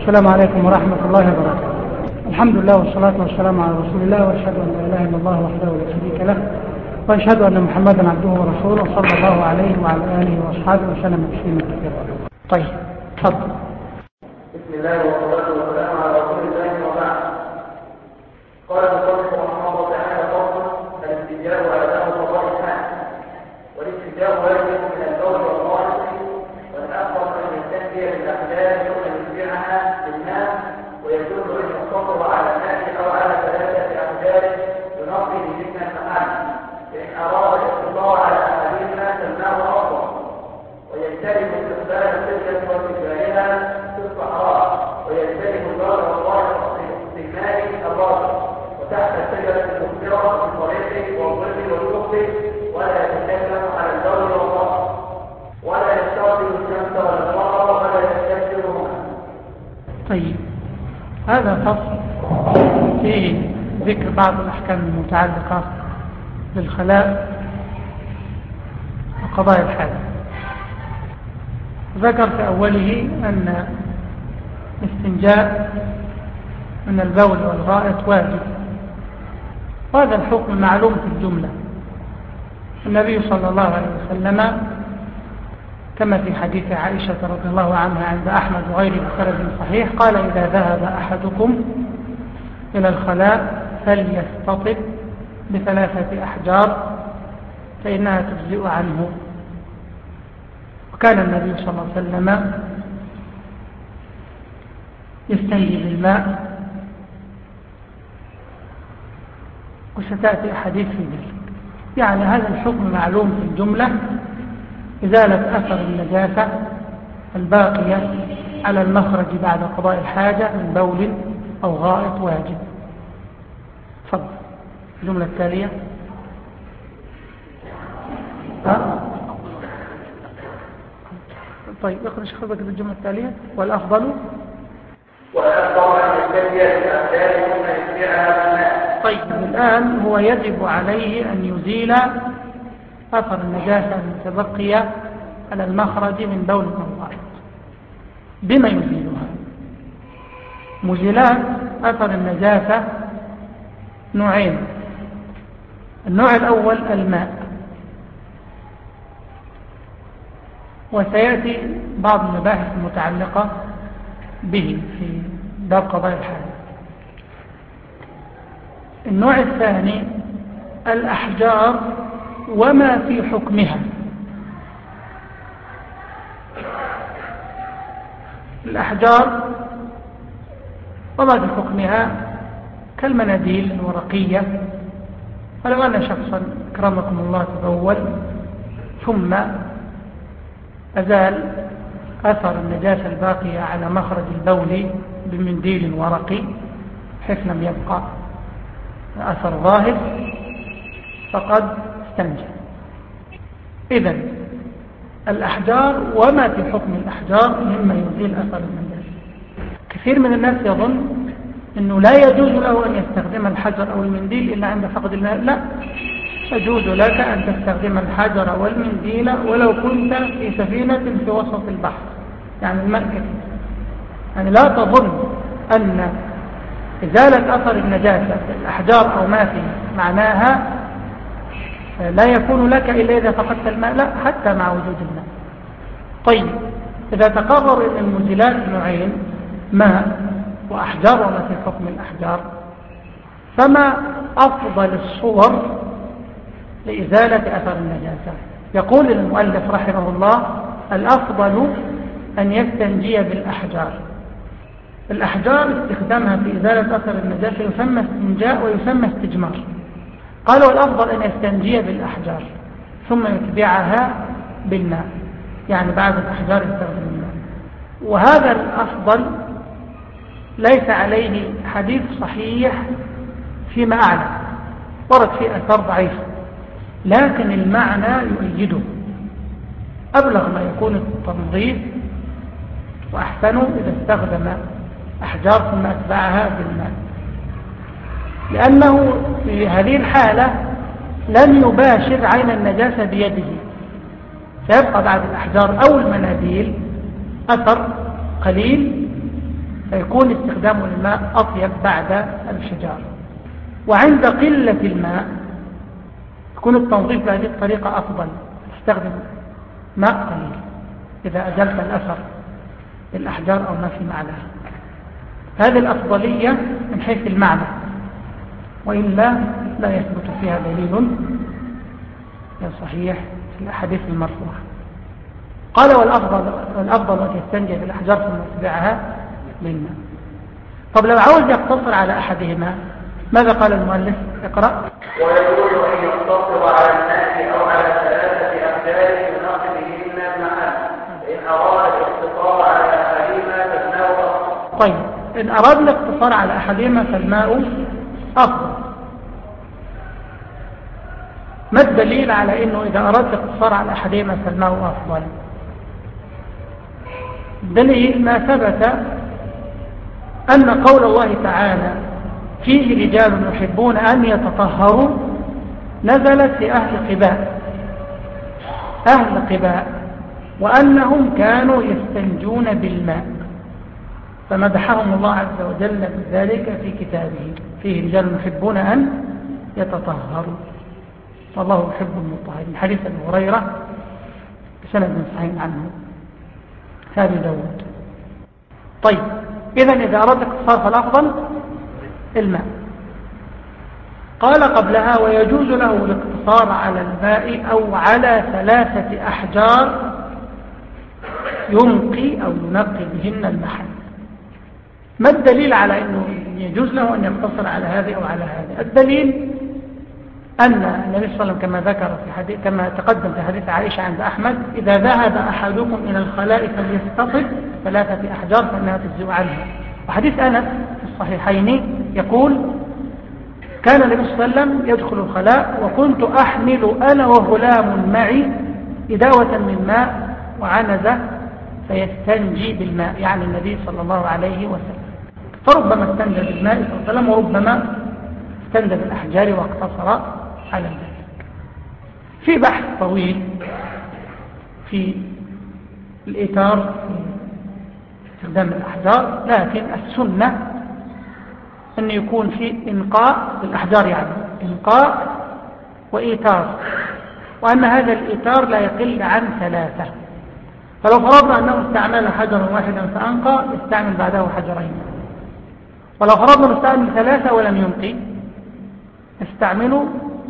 السلام عليكم ورحمة الله وبركاته. الحمد لله والصلاة والسلام على رسول الله، وأشهد أن لا إله إلا الله وحده لا شريك له، وأشهد أن محمدا عبده ورسوله صلى الله عليه وعلى آله وأصحابه وسلم تسليما كثيرا. طيب تفضل. بسم الله والصلاة والسلام على رسول الله وبعد. قال المصنف رحمه الله تعالى: فصل الاستنجاء وأداء قضاء الحاجة. والاستنجاء واجب من البول والغائط، والأفضل أن يستنجي بالأحجار ثم يتبعها بالماء، ويجوز أن يقتصر على الماء أو على 3 أحجار ينقي بجسم المحل، فإن أراد الاقتصار على أحدهما فالماء أفضل. ويجتنب استقبال القبلة واتجاهها في الصحراء، ويجتنب البر والغائط في الماء الراكد وتحت الشجرة المثمرة في الطريق والظل والكفر، ولا يتكلم على البول والغائط، ولا يستقبل الشمس ولا القمر، ولا يستكثرهما. طيب، هذا فصل فيه ذكر بعض الأحكام المتعلقة بالخلاء وقضاء الحاجة. ذكر في أوله أن الاستنجاء من البول والغائط واجب، وهذا الحكم معلوم في الجملة. النبي صلى الله عليه وسلم كما في حديث عائشة رضي الله عنها عند أحمد وغيره بسند صحيح قال: إذا ذهب أحدكم إلى الخلاء فليستطب ب3 أحجار فإنها تجزئ عنه. وكان النبي صلى الله عليه وسلم يستنجي بالماء، وستأتي أحاديث في ذلك. يعني هذا الحكم معلوم في الجملة: إزالة أثر النجاسة الباقية على المخرج بعد قضاء الحاجة من بول أو غائط واجب. تفضل الجملة التالية. طيب اقرأ شيخ بكر الجملة التالية. والأفضل أن يستنجي بالأحجار ثم يتبعها بالماء. طيب، الآن هو يجب عليه أن يزيل أثر النجاسة المتبقية على المخرج من بول أو غائط. بما يزيلها؟ مزيلات أثر النجاسة نوعين: النوع الأول الماء، وسيأتي بعض المباحث المتعلقة به في باب قضاء الحاجة. النوع الثاني الأحجار وما في حكمها. الأحجار وما في حكمها كالمناديل الورقية. ولو أن شخصا أكرمكم الله تبول ثم أزال أثر النجاسة الباقية على مخرج البول بمنديل ورقي حيث لم يبقى أثر ظاهر فقد استنجى. إذن الأحجار وما في حكم الأحجار مما يزيل أثر النجاسة. كثير من الناس يظن أنه لا يجوز له أن يستخدم الحجر أو المنديل إلا عند فقد الماء. لا، يجوز لك أن تستخدم الحجر والمنديل ولو كنت في سفينة في وسط البحر، يعني الماء كثير. يعني لا تظن أن إزالة أثر النجاسة بالأحجار أو ما فيه معناها لا يكون لك إلا إذا فقدت الماء. لا، حتى مع وجود الماء. طيب، إذا تقرر أن المزيلات نوعين: ماء وأحجار وما في حكم الأحجار، فما أفضل الصور لإزالة أثر النجاسة؟ يقول المؤلف رحمه الله: الأفضل أن يستنجي بالأحجار. الأحجار استخدامها في إزالة أثر النجاسة يسمى استنجاء ويسمى استجمار. قال: والأفضل أن يستنجي بالأحجار ثم يتبعها بالماء، يعني بعد الأحجار يستخدم الماء. وهذا الأفضل ليس عليه حديث صحيح فيما أعلم، ورد فيه أثر ضعيف، لكن المعنى يؤيده. أبلغ ما يكون التنظيف وأحسنه إذا استخدم أحجار ثم أتبعها بالماء، لأنه في هذه الحالة لن يباشر عين النجاسة بيده، سيبقى بعد الأحجار أو المناديل أثر قليل فيكون استخدام الماء أطيب بعد الشجار. وعند قلة الماء يكون التنظيف بهذه الطريقة أفضل، تستخدم ماء قليل إذا أزلت الأثر بالأحجار أو ما في معناها. هذه الأفضلية من حيث المعنى، وإلا لا يثبت فيها دليل صحيح في الأحاديث المرفوعة. قال والأفضل أن يستنجي بالأحجار ثم يتبعها بالماء. طب لو عاوز يقتصر على أحدهما ماذا قال المؤلف؟ اقرأ. ويجوز أن يقتصر على الماء أو على 3 أحجار ينقي بهن الماء إن أراد الاقتصار على أحدهما فالماء أفضل. طيب إن أراد الاقتصار على أحدهما فالماء أفضل. ما الدليل على أنه إذا أراد الاقتصار على أحدهما فالماء أفضل؟ الدليل ما ثبت أن قول الله تعالى فيه رجال يحبون أن يتطهروا نزلت في أهل قباء وأنهم كانوا يستنجون بالماء، فمدحهم الله عز وجل بذلك في كتابه فيه رجال يحبون أن يتطهروا والله يحب المطهرين، حديث أبي هريرة بسند صحيح عنه هذا داود. طيب إذن إذا أردت اقتصار فالأفضل الماء. قال قبلها ويجوز له الاقتصار على الماء أو على 3 أحجار ينقي أو ينقي بهن المحل. ما الدليل على أنه يجوز له أن يقتصر على هذه أو على هذه؟ الدليل أن النبي صلى الله عليه وسلم كما ذكر في حديث كما تقدم في حديث عائشة عند أحمد إذا ذهب أحدكم إلى الخلاء فليستصب 3 أحجار فإنها تجزئ عنه. وحديث أنس في الصحيحين يقول كان النبي صلى الله عليه وسلم يدخل الخلاء وكنت أحمل أنا وغلام معي إداوة من ماء وعنزة فيستنجي بالماء، يعني النبي صلى الله عليه وسلم. فربما استنجى بالماء صلى الله عليه وسلم وربما استنجى بالأحجار واقتصر على ذلك. في بحث طويل في الإيثار في استخدام الأحجار، لكن السنة أن يكون في إنقاء بالأحجار، يعني إنقاء وإيثار، وأن هذا الإيثار لا يقل عن 3. فلو فرضنا أنه استعمل حجرا واحدا فأنقى يستعمل بعده حجرين، ولو فرضنا أنه استعمل 3 ولم ينقي يستعمل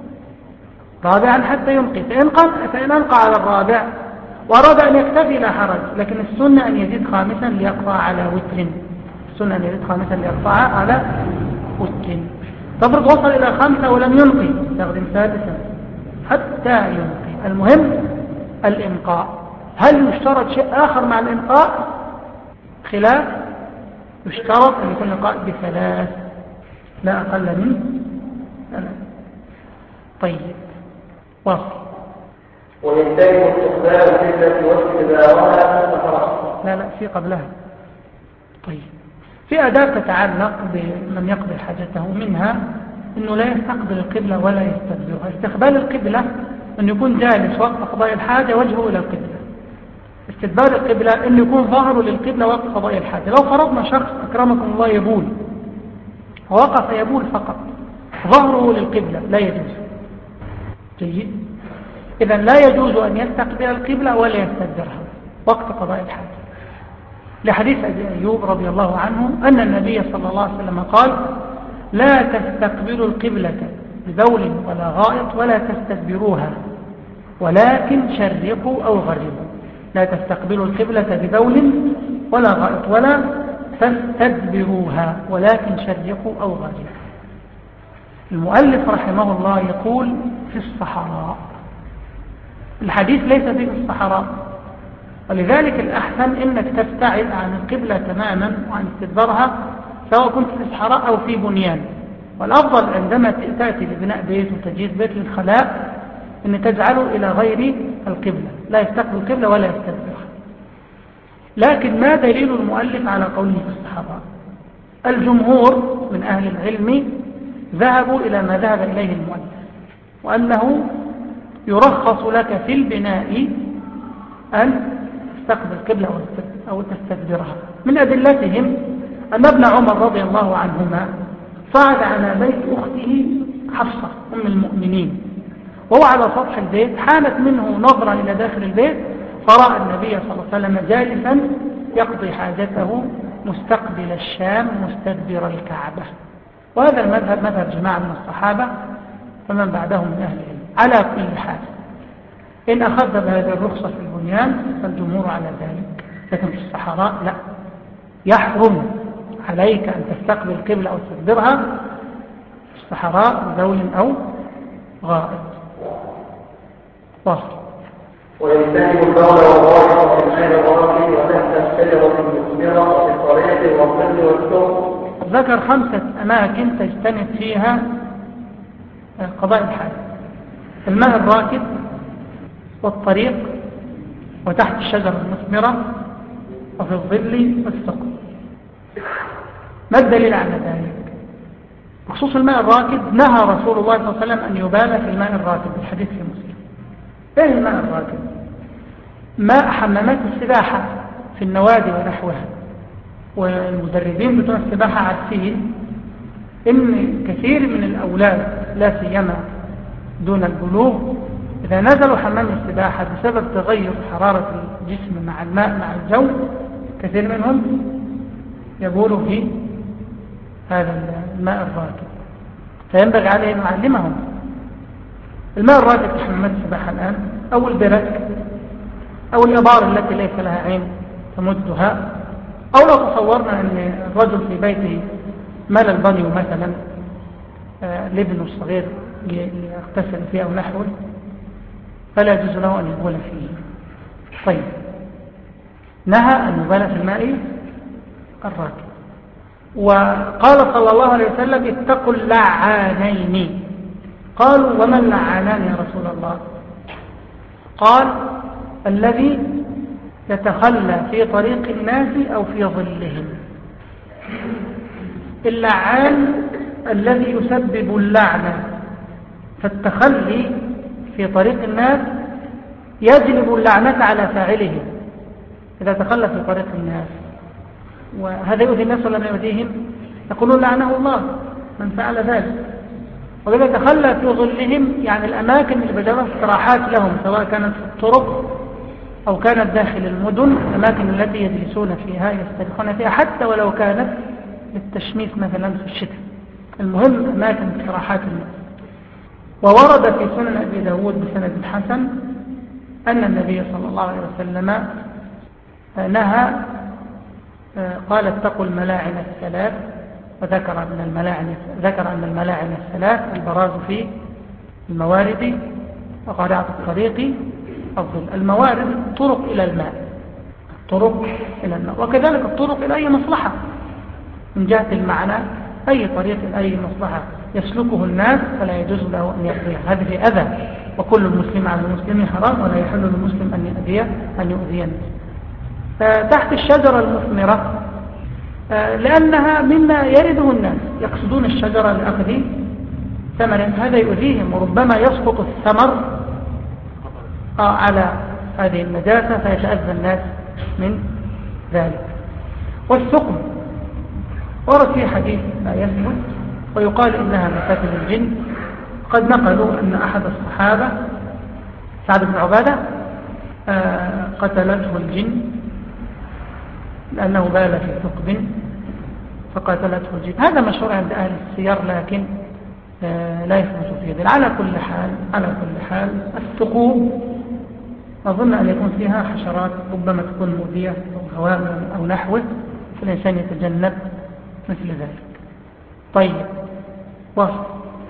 رابعا حتى ينقي، فإن أنقى على الرابع وأراد أن يكتفي لا حرج، لكن السنة أن يزيد 5 ليقطع على وتر. السنة أن يزيد 5 ليقطع على وتر. تفرض وصل إلى 5 ولم ينقي يستخدم 3 حتى ينقي. المهم الإنقاء. هل يشترط شيء آخر مع الإنقاء؟ خلاف. يشترط أن يكون الإنقاء ب3 لا أقل من 3. طيب واصل. وينتهي استقبال القبلة واستدبارها في الصحراء. لا في قبلها. طيب في آداب تتعلق بمن يقضي حاجته، منها أنه لا يستقبل القبلة ولا يستدبرها. استقبال القبلة أن يكون جالس وقت قضاء الحاجة وجهه إلى القبلة. استدبار القبلة أن يكون ظهره للقبلة وقت قضاء الحاجة. لو فرضنا شخص أكرمكم الله يبول ووقف يبول فقط ظهره للقبلة لا يجوز. جيد. إذن لا يجوز أن يستقبل القبلة ولا يستدبرها وقت قضاء الحاجة، لحديث أبي أيوب رضي الله عنه أن النبي صلى الله عليه وسلم قال لا تستقبلوا القبلة ببول ولا غائط ولا تستدبروها ولكن شرقوا أو غربوا. لا تستقبلوا القبلة ببول ولا غائط ولا تستدبروها ولكن شرقوا أو غربوا. المؤلف رحمه الله يقول في الصحراء. الحديث ليس في الصحراء، ولذلك الأحسن إنك تبتعد عن القبلة تماما وعن استدبارها سواء كنت في الصحراء أو في بنيان. والأفضل عندما تأتي لبناء بيت وتجهيز بيت للخلاء أن تجعله إلى غير القبلة، لا يستقبل القبلة ولا يستدبرها. لكن ما دليل المؤلف على قوله في الصحراء؟ الجمهور من أهل العلم ذهبوا إلى ما ذهب إليه المؤلف، وأنه يرخص لك في البناء أن تستقبل القبلة أو تستدبرها. من أدلتهم أن ابن عمر رضي الله عنهما صعد على بيت أخته حفصة أم المؤمنين، وهو على سطح البيت، حانت منه نظرة إلى داخل البيت فرأى النبي صلى الله عليه وسلم جالسا يقضي حاجته مستقبل الشام مستدبر الكعبة. وهذا المذهب مذهب جماعة من الصحابة ومن بعدهم من أهل العلم. على كل حال إن أخذ بهذه الرخصة في البنيان فالجمهور على ذلك، لكن في الصحراء لا، يحرم عليك أن تستقبل القبلة أو تستدبرها في الصحراء بزول أو غائط. واصل. ويجتنب البول والغائط في الماء الراكد وتحت الشجرة المثمرة وفي الطريق والظل والسوق. ذكر 5 أماكن تجتنب فيها قضاء الحاجة: الماء الراكد والطريق وتحت الشجرة المثمرة وفي الظل والسوق. ما الدليل على ذلك؟ بخصوص الماء الراكد نهى رسول الله صلى الله عليه وسلم أن يبال في الماء الراكد، الحديث في مسلم. ايه الماء الراكد؟ ماء حمامات السباحة في النوادي ونحوها، والمدربين بتوع السباحة عارفين ان كثير من الأولاد لا سيما دون البلوغ إذا نزلوا حمام السباحة بسبب تغير حرارة الجسم مع الماء مع الجو كثير منهم يبولوا في هذا الماء الراكد، فينبغي عليه أن نعلمهم. الماء الراكد في حمامات السباحة الآن أو البرك أو الإبار التي ليس لها عين تمدها، أو لو تصورنا أن الرجل في بيته مال البانيو مثلا لابنه الصغير يغتسل فيه أو نحوه، فلا يجوز له أن يبول فيه. طيب، نهى أن يبال في الماء الراكد. وقال صلى الله عليه وسلم: اتقوا اللعانين. قالوا: وما اللعانان يا رسول الله؟ قال: الذي يتخلى في طريق الناس أو في ظلهم. اللعان الذي يسبب اللعنة، فالتخلي في طريق الناس يجلب اللعنة على فاعله إذا تخلى في طريق الناس. وهذا يؤذي الناس ولا ما يؤذيهم؟ يقولون لعنه الله من فعل ذلك. وإذا تخلى في ظلهم يعني الأماكن اللي بجرى استراحات لهم، سواء كانت في الطرق أو كانت داخل المدن، الأماكن التي يجلسون فيها يستريحون فيها حتى ولو كانت للتشميس مثلا في الشتاء، المهم أماكن استراحات الناس. وورد في سنن أبي داود بسند حسن أن النبي صلى الله عليه وسلم نهى، قال: اتقوا الملاعن الثلاث، وذكر أن الملاعن الثلاث البراز في الموارد وقارعة الطريق الظل. الموارد طرق إلى الماء، طرق إلى الماء، وكذلك الطرق إلى أي مصلحة من جهة المعنى، أي طريق أي مصلحة يسلكه الناس فلا يجوز له أن يقضيها، هذا في أذى، وكل المسلم على المسلم حرام ولا يحل للمسلم أن يؤذي الناس. تحت الشجرة المثمرة لأنها مما يرده الناس، يقصدون الشجرة لأخذ ثمر، هذا يؤذيهم، وربما يسقط الثمر على هذه النجاسة فيتأذى الناس من ذلك. والثقب ورد في حديث لا يثبت ويقال إنها مفاتن الجن. قد نقلوا أن أحد الصحابة سعد بن عبادة قتلته الجن لأنه بال في ثقب فقتلته الجن. هذا مشهور عند أهل السير لكن لا يثبت في ذلك. على كل حال الثقوب أظن أن يكون فيها حشرات ربما تكون مؤذية أو هواء أو نحوه، فالإنسان يتجنب مثل ذلك. طيب، وصل.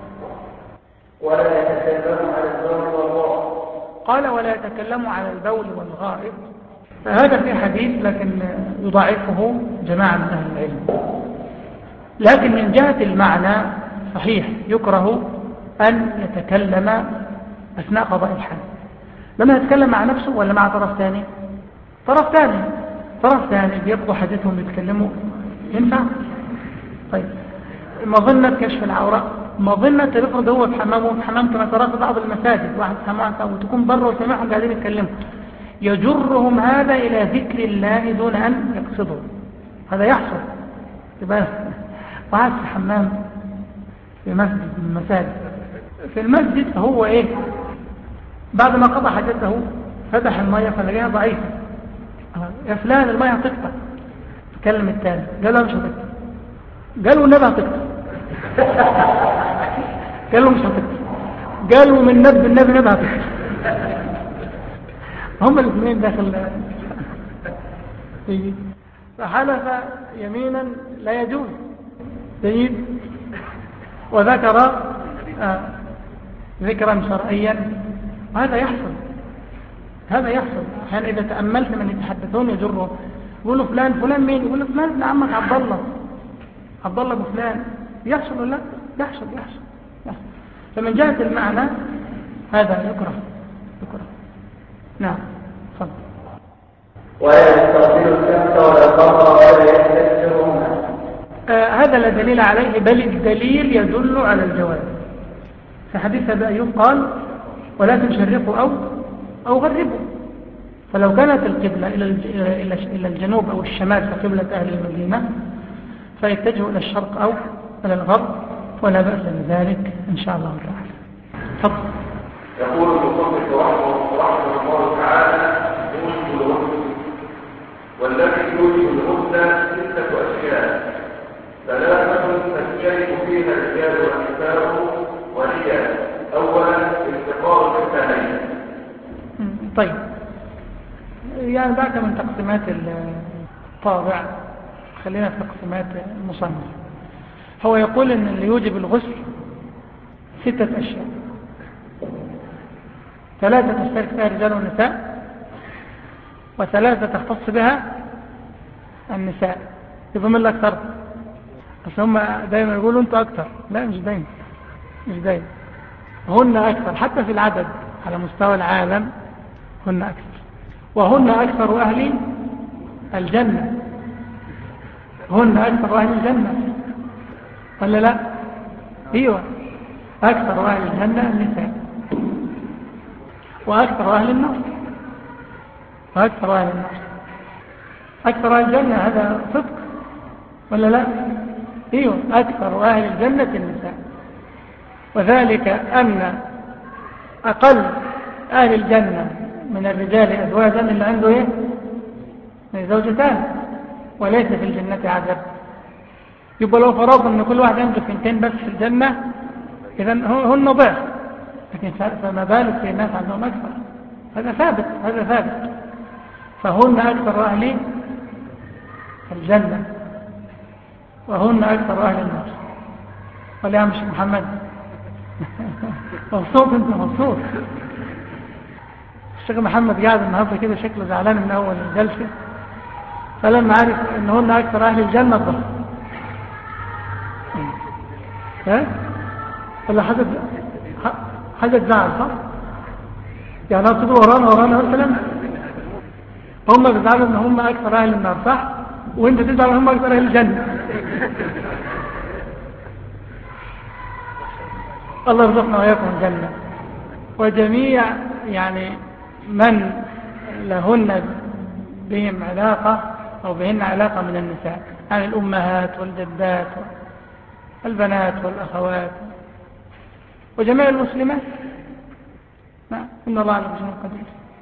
ولا يتكلم على البول والغائط. قال: ولا يتكلم على البول والغائط. فهذا في حديث لكن يضاعفه جماعة من أهل العلم، لكن من جهة المعنى صحيح، يكره أن يتكلم أثناء قضاء الحاجة. لما يتكلم مع نفسه ولا مع طرف ثاني؟ طرف ثاني بيقضوا حاجتهم بيتكلموا، ينفع؟ طيب، مظنة كشف العورة، مظنة تفرض هو في حمام كما ترى في بعض المساجد، واحد حمام وتكون بره وسمعهم قاعدين يتكلموا، يجرهم هذا إلى ذكر الله دون أن يقصدوا. هذا يحصل تبقى وقعد في حمام في مسجد من المساجد. في المسجد هو ايه، بعد ما قضى حاجته فتح المية فلقاها ضعيفة. يا فلان المية هتقطع. تكلم التاني قال له مش هتقطع. قالوا النبي هتقطع. قالوا مش هتقطع. قالوا من النبي هتقطع. هم الاثنين داخل فحلف يمينا لا يجوز سيد، وذكر ذكرا شرعيا. هذا يحصل أحيانا إذا تأملت من يتحدثون يجروا يقولوا فلان مين؟ يقولوا فلان ابن عمك عبد الله ابو فلان. يحصل ولا لا؟ يحصل. فمن جهة المعنى هذا يكره. نعم تفضل. ولا يستقبل الشمس ولا القمر ولا يستكبرون. هذا لا دليل عليه، بل الدليل يدل على الجواز. في حديث أبي أيوب قال ولا تشرقوا أو غربوا. فلو كانت القبلة إلى الجنوب أو الشمال فقبلة أهل المدينة فيتجهوا إلى الشرق أو إلى الغرب ولا بأس بذلك إن شاء الله تعالى. تفضل. يقول المصنف رحمه الله تعالى يوجب الغسل، والذي يوجب الغسل 6 أشياء، 3 تشترك فيها الرجال والنساء وهي: أولا التقاء الختانين. طيب، يعني بعد من تقسيمات الطابع خلينا في تقسيمات المصنف. هو يقول ان اللي يوجب الغسل 6 أشياء، 3 تشترك فيها الرجال والنساء، و3 تختص بها النساء. يبقى من الأكثر؟ بس هم دايما يقولوا انتوا أكثر. لا، مش دايما. هن أكثر حتى في العدد على مستوى العالم، هن أكثر، وهن أكثر أهل الجنة. هن أكثر أهل الجنة ولا لا؟ ايوه، أكثر أهل الجنة النساء، وأكثر أهل النار. أكثر أهل الجنة، هذا صدق ولا لا؟ ايوه، أكثر أهل الجنة النساء. وذلك أن أقل أهل الجنة من الرجال أزواجا اللي عنده ايه؟ زوجتان، وليس في الجنة عدد. يبقى لو فرضنا ان كل واحد عنده 2 بس في الجنة، اذن هن ضعف. لكن فما بالك في الناس عندهم أكثر. هذا ثابت. فهن أكثر أهل الجنة وهن أكثر أهل النار. ولا يا مش محمد؟ مبسوط؟ انت مبسوط؟ الشيخ محمد قاعد النهارده كده شكله زعلان من أول الجلسة، فلما عرف انهن أكثر أهل الجنة ضحك. ولا حاجة تزعل، صح؟ يعني تقول ورانا مثلا هم بيزعلوا ان هم أكثر أهل النار، صح؟ وانت تزعل ان هم أكثر أهل الجنة. الله يرزقنا وإياكم الجنة. وجميع يعني من لهن بهم علاقة أو بهن علاقة من النساء، يعني الأمهات والجدات والبنات والأخوات وجميع المسلمات. نعم، إن الله على كل شيء قدير.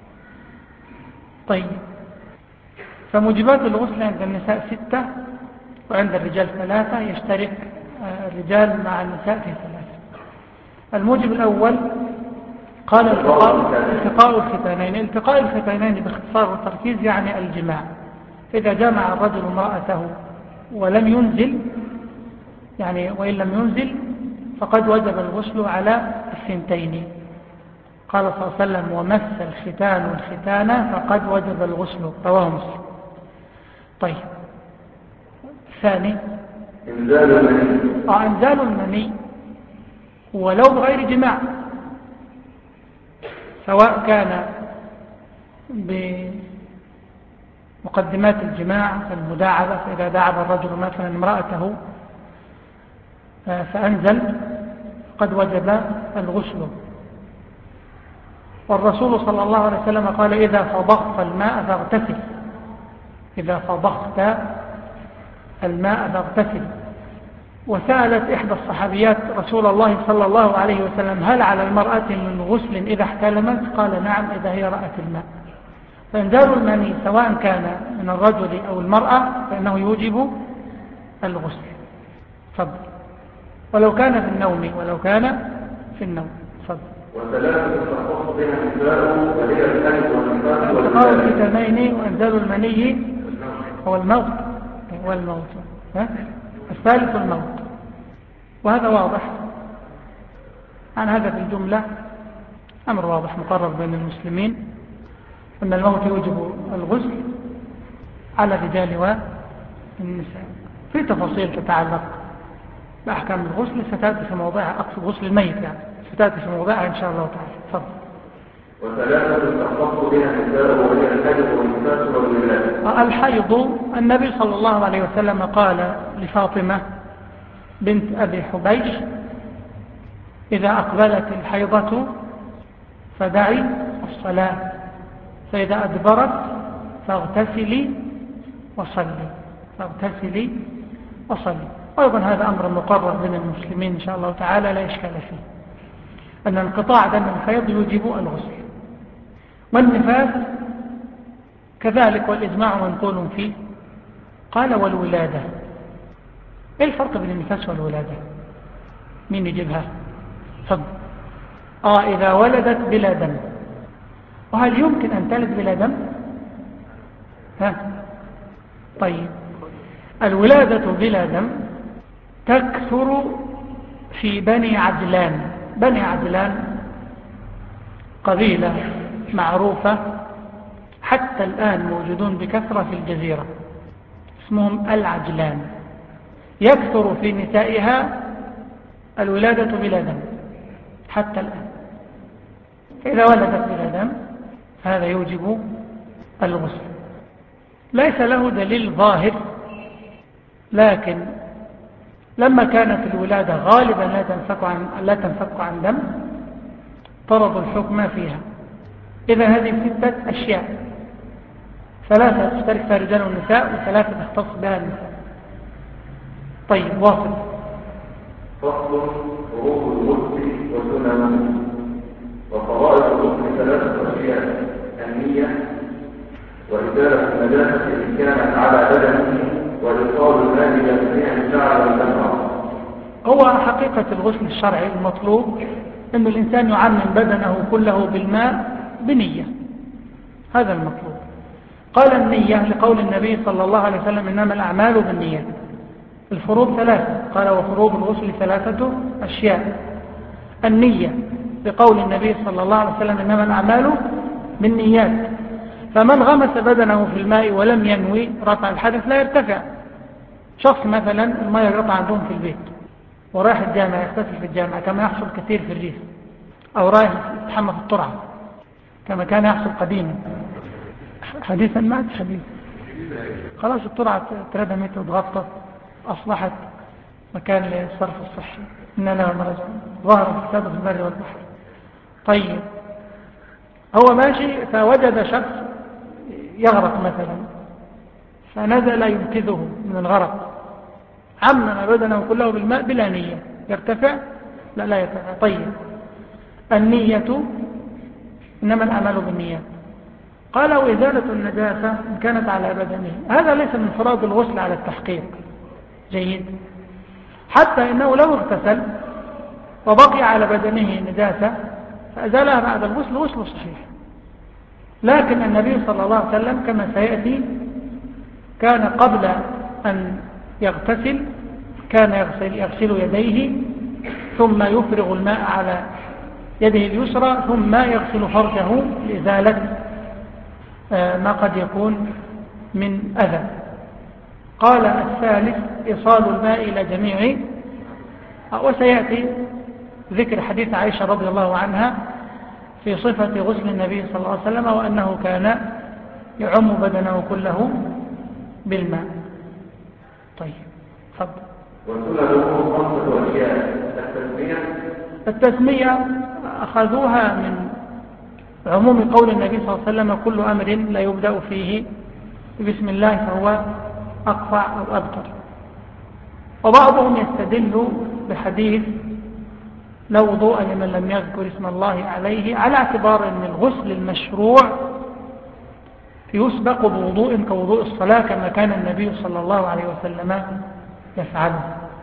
طيب، فموجبات الغسل عند النساء 6 وعند الرجال 3، يشترك الرجال مع النساء في 3. الموجب الأول قال التقاء الختانين. التقاء الختانين باختصار والتركيز يعني الجماع. إذا جمع الرجل امرأته ولم ينزل، يعني وإن لم ينزل فقد وجب الغسل على 2. قال صلى الله عليه وسلم ومس الختان والختانة فقد وجب الغسل، رواه مسلم. طيب، الثاني انزال المني ولو بغير جماع، سواء كان بمقدمات الجماع كالمداعبة، فإذا داعب الرجل مثلا امرأته فأنزل قد وجب الغسل. والرسول صلى الله عليه وسلم قال إذا فضغت الماء فاغتسل. إذا فضغت الماء فاغتسل. وسألت إحدى الصحابيات رسول الله صلى الله عليه وسلم هل على المرأة من غسل إذا احتلمت؟ قال نعم إذا هي رأت الماء. فإنزال المني سواء كان من الرجل أو المرأة فإنه يوجب الغسل. فضل. ولو كان في النوم فضل. وثلاثة تخص بها النساء وهي الحيض والنفاس والتقاء الختانين وإنزال المني هو الموت الثالث الموت. وهذا واضح عن هذا في الجملة أمر واضح مقرر بين المسلمين أن الموت يوجب الغسل على الرجال والنساء. في تفاصيل تتعلق بأحكام الغسل ستأتي في موضعها، أقصد غسل الميت يعني ستأتي في موضعها إن شاء الله تعالى. تفضل. وثلاثة تخص بها النساء وهي الحيض والنفاس والولادة. الحيض النبي صلى الله عليه وسلم قال لفاطمة بنت أبي حبيش إذا أقبلت الحيضة فدعي الصلاة فإذا أدبرت فاغتسلي وصلي. أيضا هذا أمر مقرر بين المسلمين إن شاء الله تعالى لا إشكال فيه، أن انقطاع دم الحيض يوجب الغسل. والنفاس كذلك والإجماع منقول فيه. قال والولادة. إيه الفرق بين النفاس والولادة؟ مين يجيبها؟ فضل. إذا ولدت بلا دم. وهل يمكن أن تلد بلا دم؟ طيب، الولادة بلا دم تكثر في بني عجلان. بني عجلان قبيلة معروفة حتى الآن موجودون بكثرة في الجزيرة، اسمهم العجلان. يكثر في نسائها الولادة بلا دم حتى الآن. إذا ولدت بلا دم هذا يوجب الغسل. ليس له دليل ظاهر، لكن لما كانت الولادة غالبا لا تنفك عن دم طرد الحكم فيها. إذا هذه 6 أشياء، 3 تشترك فيها الرجال والنساء و3 تختص بها النساء. طيب، واصل. فصل فروض الغسل وسننه. وفرائض الغسل 3 أشياء: النية وإزالة النجاسة إن كانت على بدنه وإيصال الماء إلى جميع الشعر والبشرة. هو حقيقة الغسل الشرعي المطلوب أن الإنسان يعمم بدنه كله بالماء بنية، هذا المطلوب. قال النية لقول النبي صلى الله عليه وسلم إنما الأعمال بالنيات. الفروض 3، قال وفروض الغسل 3 أشياء: النية لقول النبي صلى الله عليه وسلم إنما الأعمال بالنيات. فمن غمس بدنه في الماء ولم ينوي رفع الحدث لا يرتفع. شخص مثلا الماء يقطع عندهم في البيت ورايح الجامع يغتسل في الجامع كما يحصل كثير في الريف، أو رايح يتحمى في الطرعة كما كان يحصل قديما. حديثا ما حديث خلاص الطرعة اتردمت واتغطت، أصبحت مكان للصرف الصحي. إننا لهم رجعون ظهر الفساد في البر والبحر. طيب، هو ماشي فوجد شخص يغرق مثلا فنزل ينقذه من الغرق، عمم بدنه كله بالماء بلا نية، يرتفع؟ لا يرتفع. طيب، النية إنما الأعمال بالنيات. قال وإزالة النجاسة إن كانت على بدنه. هذا ليس من فرائض الغسل على التحقيق. جيد. حتى إنه لو اغتسل وبقي على بدنه نجاسة فأزالها بعد الغسل غسل صحيح. لكن النبي صلى الله عليه وسلم كما سيأتي كان قبل أن يغتسل كان يغسل يديه ثم يفرغ الماء على يده اليسرى ثم يغسل فرجه لإزالة ما قد يكون من أذى. قال الثالث إيصال الماء إلى جميع. وسيأتي ذكر حديث عائشة رضي الله عنها في صفة غسل النبي صلى الله عليه وسلم وأنه كان يعم بدنه كله بالماء. طيب، تفضل. وسننه 5 أشياء: التسمية أخذوها من عموم قول النبي صلى الله عليه وسلم كل أمر لا يبدأ فيه بسم الله فهو أقطع أو أبطر. وبعضهم يستدل بحديث لا وضوء لمن لم يذكر اسم الله عليه، على اعتبار أن الغسل المشروع يسبق بوضوء كوضوء الصلاة كما كان النبي صلى الله عليه وسلم يفعله.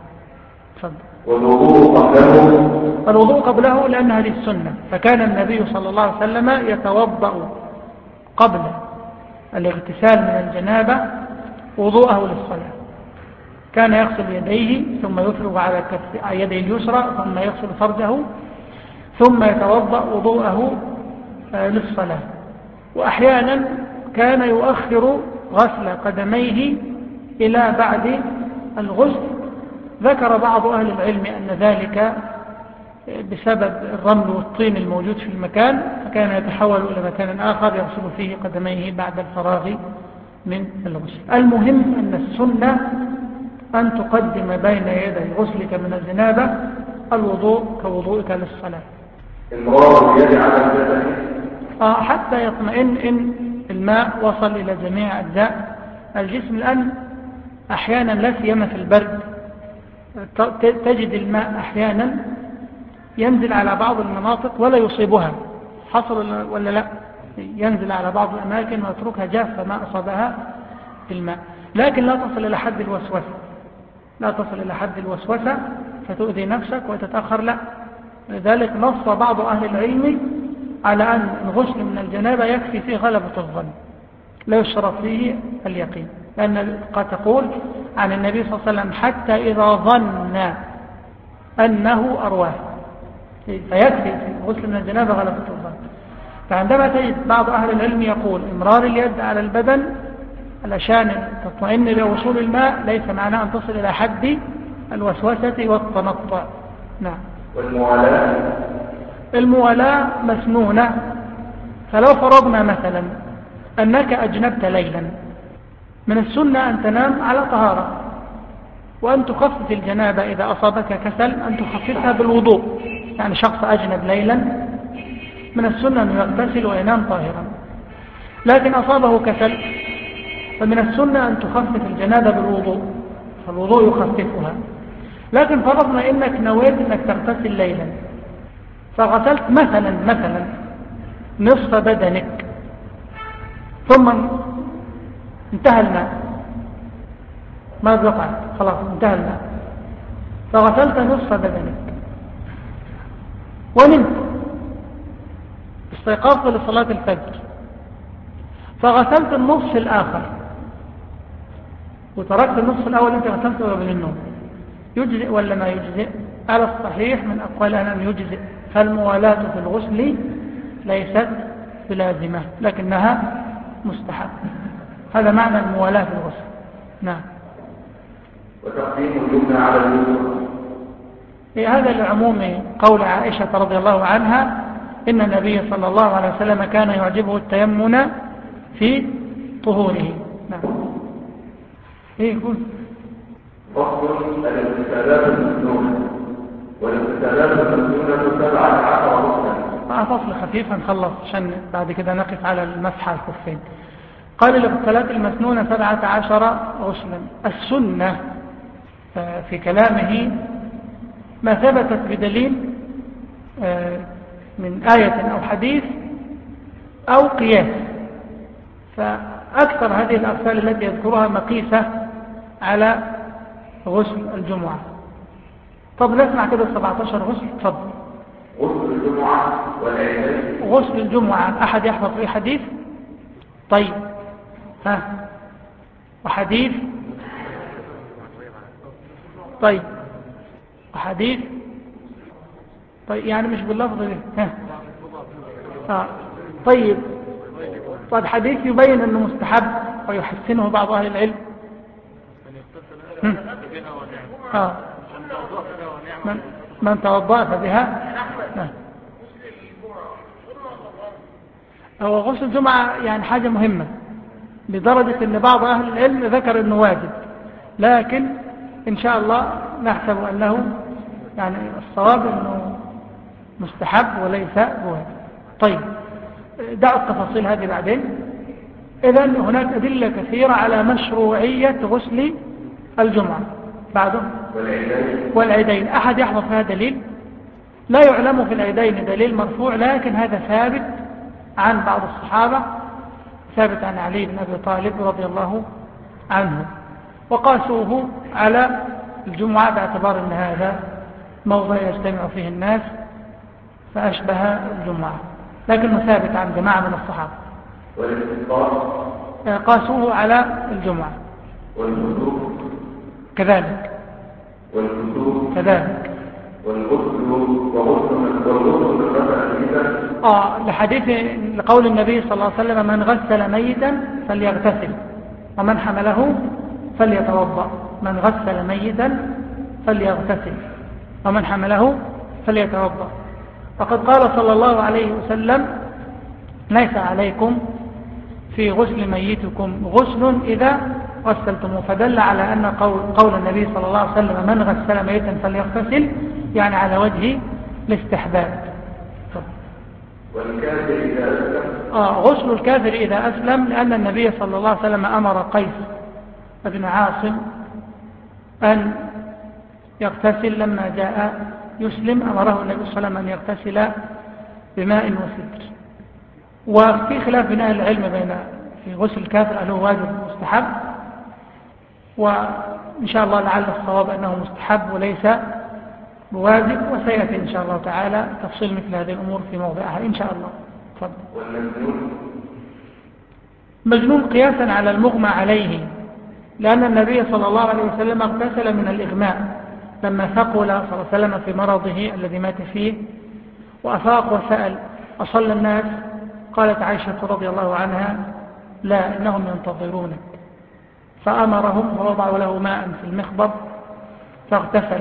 والوضوء قبله لأن هذه السنة، فكان النبي صلى الله عليه وسلم يتوضأ قبل الاغتسال من الجنابة وضوءه للصلاة، كان يغسل يديه ثم يفرغ على يده اليسرى ثم يغسل فرجه ثم يتوضأ وضوءه للصلاة. وأحيانا كان يؤخر غسل قدميه إلى بعد الغسل. ذكر بعض أهل العلم أن ذلك بسبب الرمل والطين الموجود في المكان، فكان يتحول إلى مكان آخر يغسل فيه قدميه بعد الفراغ من الغسل. المهم أن السنة أن تقدم بين يدي غسلك من الجنابة الوضوء كوضوءك للصلاة. المراد يد على الجسد حتى يطمئن إن الماء وصل إلى جميع أجزاء الجسم، لأن أحيانا لا سيما في البرد تجد الماء أحيانا ينزل على بعض المناطق ولا يصيبها، حصل ولا لا؟ ينزل على بعض الأماكن ويتركها جافة ما أصابها الماء، لكن لا تصل إلى حد الوسوسة، لا تصل إلى حد الوسوسة فتؤذي نفسك وتتأخر، لا. لذلك نص بعض أهل العلم على أن الغسل من الجنابة يكفي فيه غلبة الظن، لا يشترط فيه اليقين، لأن قد تقول عن النبي صلى الله عليه وسلم حتى إذا ظن أنه أرواه، فيكفي في الغسل من الجنابة غلبة الظن. فعندما تجد بعض أهل العلم يقول إمرار اليد على البدن علشان تطمئن لوصول الماء ليس معناه أن تصل إلى حد الوسوسة والتنطع. نعم. الموالاة مسنونة. فلو فرضنا مثلا أنك أجنبت ليلا، من السنة أن تنام على طهارة، وأن تخفف الجنابة إذا أصابك كسل أن تخففها بالوضوء. يعني شخص أجنب ليلا من السنة أن يغتسل وينام طاهرا، لكن أصابه كسل فمن السنة أن تخفف الجنابة بالوضوء، فالوضوء يخففها. لكن فرضنا إنك نويت أنك تغتسل ليلا، فغسلت مثلا نصف بدنك ثم انتهى الماء، ما بقى خلاص انتهى الماء، فغسلت نصف بدنك ونمت، استيقظت لصلاة الفجر فغسلت النصف الآخر وتركت النصف الأول الذي غسلته قبل النوم، يجزئ ولا ما يجزئ؟ على الصحيح من أقوال أن يجزئ. فالموالاة في الغسل ليست بلازمة لكنها مستحب. هذا معنى الموالاة في الغسل. نعم. وتقديم اليمنى على اليسرى. هذا لعموم قول عائشة رضي الله عنها إن النبي صلى الله عليه وسلم كان يعجبه التيمن في طهوره. نعم. يقول فصل الاغتسالات المسنونة. والاغتسالات المسنونة 17 غسلا. فصل خفيف هنخلص عشان بعد كده نقف على المسح على الكفين. قال الاغتسالات المسنونة 17 غسلا. السنة في كلامه ما ثبتت بدليل من آية أو حديث أو قياس، فأكثر هذه الأغسال التي يذكرها مقيسة على غسل الجمعة. طب نسمع كده 17 غسل. تفضل. غسل الجمعة والعيدين. غسل الجمعة أحد يحفظ فيه حديث؟ طيب وحديث؟ طيب وحديث؟ طيب يعني مش باللفظ ده. طيب حديث يبين أنه مستحب ويحسنه بعض أهل العلم. من توضأ بها. هو غسل الجمعة يعني حاجة مهمة لدرجة أن بعض أهل العلم ذكر أنه واجب، لكن إن شاء الله نحسب أنه يعني الصواب أنه مستحب وليس واجب. طيب دعوا التفاصيل هذه بعدين. إذن هناك أدلة كثيرة على مشروعية غسل الجمعة. بعده والعيدين. أحد يحفظ فيها دليل؟ لا يعلم في العيدين دليل مرفوع، لكن هذا ثابت عن بعض الصحابة، ثابت عن علي بن أبي طالب رضي الله عنه، وقاسوه على الجمعة باعتبار أن هذا موضع يجتمع فيه الناس فأشبه الجمعة، لكنه ثابت عن جماعة من الصحابة. قاسوه على الجمعة كذلك لحديث لقول النبي صلى الله عليه وسلم: من غسل ميتا فليغتسل ومن حمله فليتوضأ. من غسل ميتا فليغتسل ومن حمله فليتوضأ. فقد قال صلى الله عليه وسلم: ليس عليكم في غسل ميتكم غسل إذا غسلتموه، فدل على أن قول النبي صلى الله عليه وسلم: من غسل ميتا فليغتسل، يعني على وجه الاستحباب. والكافر إذا أسلم غسل الكافر إذا أسلم، لأن النبي صلى الله عليه وسلم أمر قيس بن عاصم أن يغتسل لما جاء يسلم، أمره النبي صلى الله عليه وسلم أن يغتسل بماء وسدر. وفي خلاف بين أهل العلم بين في غسل الكافر هل هو واجب مستحب، وإن شاء الله لعل الصواب أنه مستحب وليس بواجب، وسيأتي إن شاء الله تعالى تفصيل مثل هذه الأمور في موضعها إن شاء الله. تفضل. مجنون قياسا على المغمى عليه، لأن النبي صلى الله عليه وسلم اغتسل من الإغماء لما ثقل صلى الله عليه وسلم في مرضه الذي مات فيه، وأفاق وسأل: أصلى الناس؟ قالت عائشة رضي الله عنها: لا، إنهم ينتظرونك. فأمرهم ووضعوا له ماء في المخبر فاغتسل،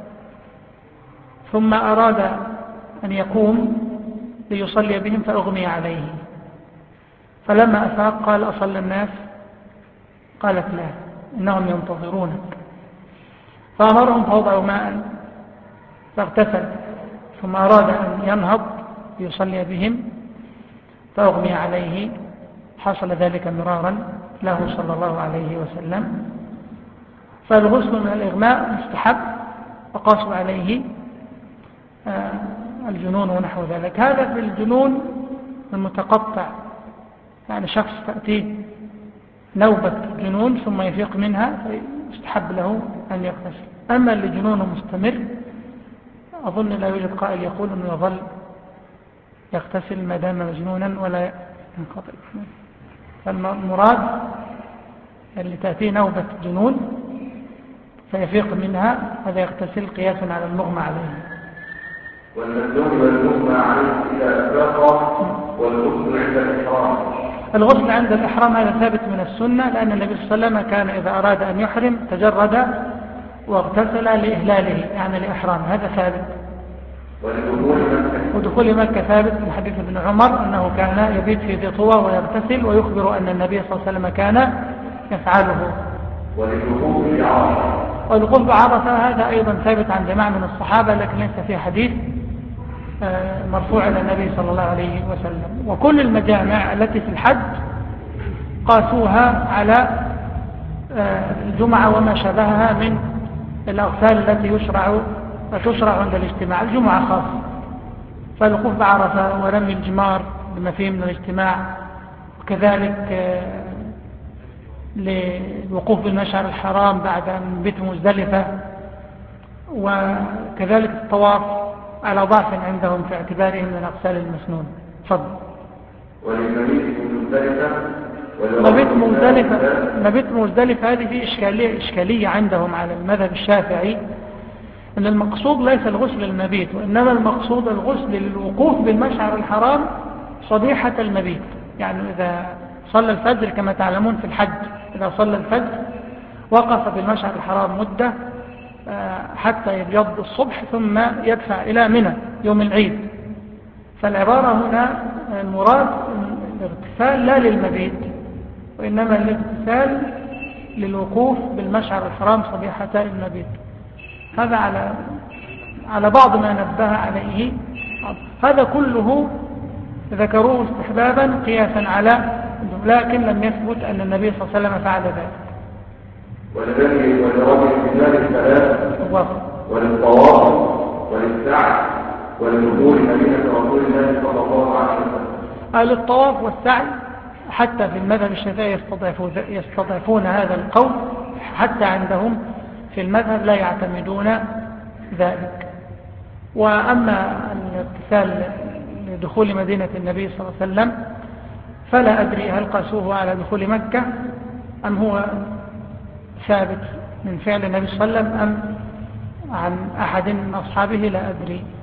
ثم أراد أن يقوم ليصلي بهم فأغمي عليه، فلما أفاق قال: أصلى الناس؟ قالت: لا، إنهم ينتظرونك. فأمرهم فوضعوا ماء فاغتسل، ثم أراد أن ينهض ليصلي بهم فأغمي عليه. حصل ذلك مرارا له صلى الله عليه وسلم. فالغسل من الإغماء مستحب، وقاسوا عليه الجنون ونحو ذلك. هذا في الجنون المتقطع، يعني شخص تأتيه نوبة جنون ثم يفيق منها فيستحب له أن يغتسل. أما اللي جنونه مستمر أظن لا يوجد قائل يقول أنه يظل يغتسل ما دام مجنونا ولا ينقطع. فالمراد اللي تأتيه نوبة جنون فيفيق منها هذا يغتسل قياسا على المغمى عليه. والمجنون والمغمى عليه إذا أفاق، والغسل عند الإحرام. الغسل عند الإحرام هذا ثابت من السنة، لأن النبي صلى الله عليه وسلم كان إذا أراد أن يحرم تجرد واغتسل لإهلاله، يعني لإحرام، هذا ثابت. ودخول مكة ثابت من حديث ابن عمر أنه كان يبيت في ذي طوى ويغتسل، ويخبر أن النبي صلى الله عليه وسلم كان يفعله. والوقوف بعرفة هذا أيضا ثابت عن جماعة من الصحابة، لكن ليس فيه حديث مرفوع إلى النبي صلى الله عليه وسلم. وكل المجامع التي في الحج قاسوها على الجمعة وما شابهها من الأغسال التي تشرع عند الاجتماع. الجمعة خاصة، فالوقوف بعرفة ورمي الجمار بما فيه من الاجتماع، وكذلك للوقوف بالمشعر الحرام بعد أن بيت مزدلفة، وكذلك الطواف على ضعف عندهم في اعتبارهم من الأغسال المسنون. تفضل. مبيت مزدلفة هذه في إشكالية عندهم على المذهب الشافعي، أن المقصود ليس الغسل المبيت، وإنما المقصود الغسل للوقوف بالمشعر الحرام صبيحة المبيت. يعني إذا صلى الفجر كما تعلمون في الحج، إذا صلى الفجر وقف بالمشعر الحرام مدة حتى يبيض الصبح، ثم يدفع إلى منى يوم العيد. فالعبارة هنا المراد الاغتسال لا للمبيت، وإنما الاغتسال للوقوف بالمشعر الحرام صبيحة المبيت. هذا على بعض ما نبه عليه. هذا كله ذكروه استحبابا قياسا على، لكن لم يثبت أن النبي صلى الله عليه وسلم فعل ذلك. ولرجل الرجال الثلاث وللطواف وللسعي ولدخول مدينة رسول الله صلى الله عليه وسلم. للطواف والسعي حتى في المذهب الشافعي يستضعفون هذا القول، حتى عندهم في المذهب لا يعتمدون ذلك. وأما الاغتسال لدخول مدينة النبي صلى الله عليه وسلم فلا أدري هل قاسوه على دخول مكة أم هو ثابت من فعل النبي صلى الله عليه وسلم أم عن أحد من أصحابه، لا أدري.